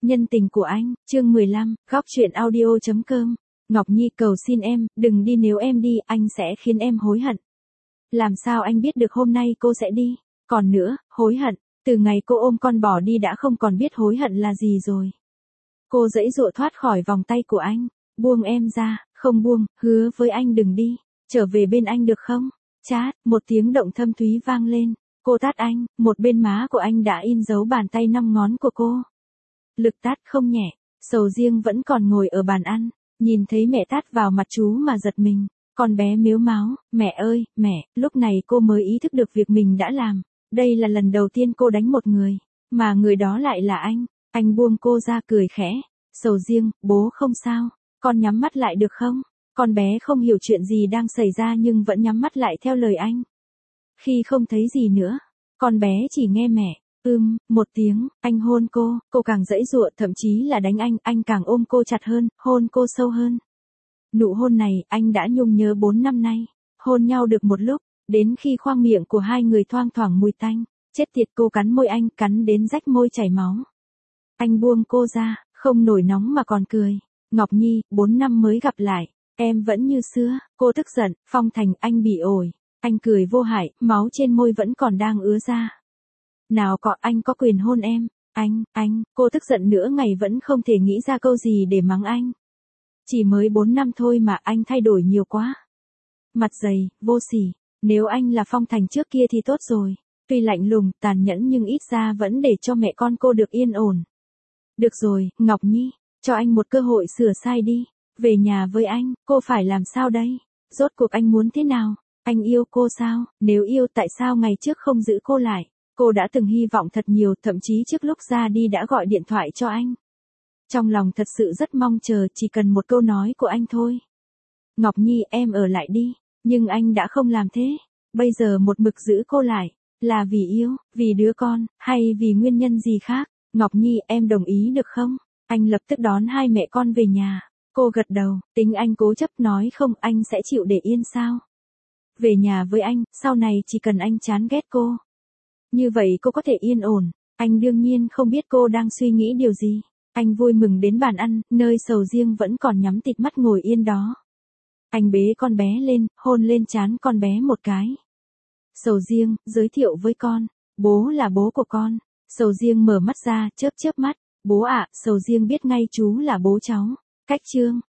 Nhân tình của anh, chương 15, góc truyện audio.com. Ngọc Nhi cầu xin em, đừng đi, nếu em đi, anh sẽ khiến em hối hận. Làm sao anh biết được hôm nay cô sẽ đi? Còn nữa, hối hận, từ ngày cô ôm con bỏ đi đã không còn biết hối hận là gì rồi. Cô giãy giụa thoát khỏi vòng tay của anh, buông em ra, không buông, hứa với anh đừng đi, trở về bên anh được không? Chát, một tiếng động thâm thúy vang lên, cô tát anh, một bên má của anh đã in dấu bàn tay 5 ngón của cô. Lực tát không nhẹ, Sầu Riêng vẫn còn ngồi ở bàn ăn, nhìn thấy mẹ tát vào mặt chú mà giật mình, con bé mếu máo, mẹ ơi, mẹ, lúc này cô mới ý thức được việc mình đã làm, đây là lần đầu tiên cô đánh một người, mà người đó lại là anh buông cô ra cười khẽ, Sầu Riêng, bố không sao, con nhắm mắt lại được không? Con bé không hiểu chuyện gì đang xảy ra nhưng vẫn nhắm mắt lại theo lời anh. Khi không thấy gì nữa, con bé chỉ nghe mẹ. Một tiếng, anh hôn cô càng giãy giụa, thậm chí là đánh anh càng ôm cô chặt hơn, hôn cô sâu hơn. Nụ hôn này, anh đã nhung nhớ 4 năm nay, hôn nhau được một lúc, đến khi khoang miệng của hai người thoang thoảng mùi tanh, chết tiệt, cô cắn môi anh, cắn đến rách môi chảy máu. Anh buông cô ra, không nổi nóng mà còn cười, Ngọc Nhi, 4 năm mới gặp lại, em vẫn như xưa, cô tức giận, Phong Thành, anh bị ổi, anh cười vô hại, máu trên môi vẫn còn đang ứa ra. Nào có, anh có quyền hôn em, cô tức giận nửa ngày vẫn không thể nghĩ ra câu gì để mắng anh. Chỉ mới 4 năm thôi mà anh thay đổi nhiều quá. Mặt dày, vô sỉ, nếu anh là Phong Thành trước kia thì tốt rồi, tuy lạnh lùng, tàn nhẫn nhưng ít ra vẫn để cho mẹ con cô được yên ổn. Được rồi, Ngọc Nhi, cho anh một cơ hội sửa sai đi, về nhà với anh, cô phải làm sao đây? Rốt cuộc anh muốn thế nào? Anh yêu cô sao? Nếu yêu tại sao ngày trước không giữ cô lại? Cô đã từng hy vọng thật nhiều, thậm chí trước lúc ra đi đã gọi điện thoại cho anh. Trong lòng thật sự rất mong chờ, chỉ cần một câu nói của anh thôi. Ngọc Nhi, em ở lại đi, nhưng anh đã không làm thế. Bây giờ một mực giữ cô lại, là vì yêu, vì đứa con, hay vì nguyên nhân gì khác? Ngọc Nhi, em đồng ý được không? Anh lập tức đón hai mẹ con về nhà. Cô gật đầu, tính anh cố chấp nói không, anh sẽ chịu để yên sao? Về nhà với anh, sau này chỉ cần anh chán ghét cô. Như vậy cô có thể yên ổn. Anh đương nhiên không biết cô đang suy nghĩ điều gì. Anh vui mừng đến bàn ăn, nơi Sầu Riêng vẫn còn nhắm tịt mắt ngồi yên đó. Anh bế con bé lên, hôn lên trán con bé một cái. Sầu Riêng, giới thiệu với con, bố là bố của con. Sầu Riêng mở mắt ra, chớp chớp mắt. Bố ạ, Sầu Riêng biết ngay chú là bố cháu. Cách chương.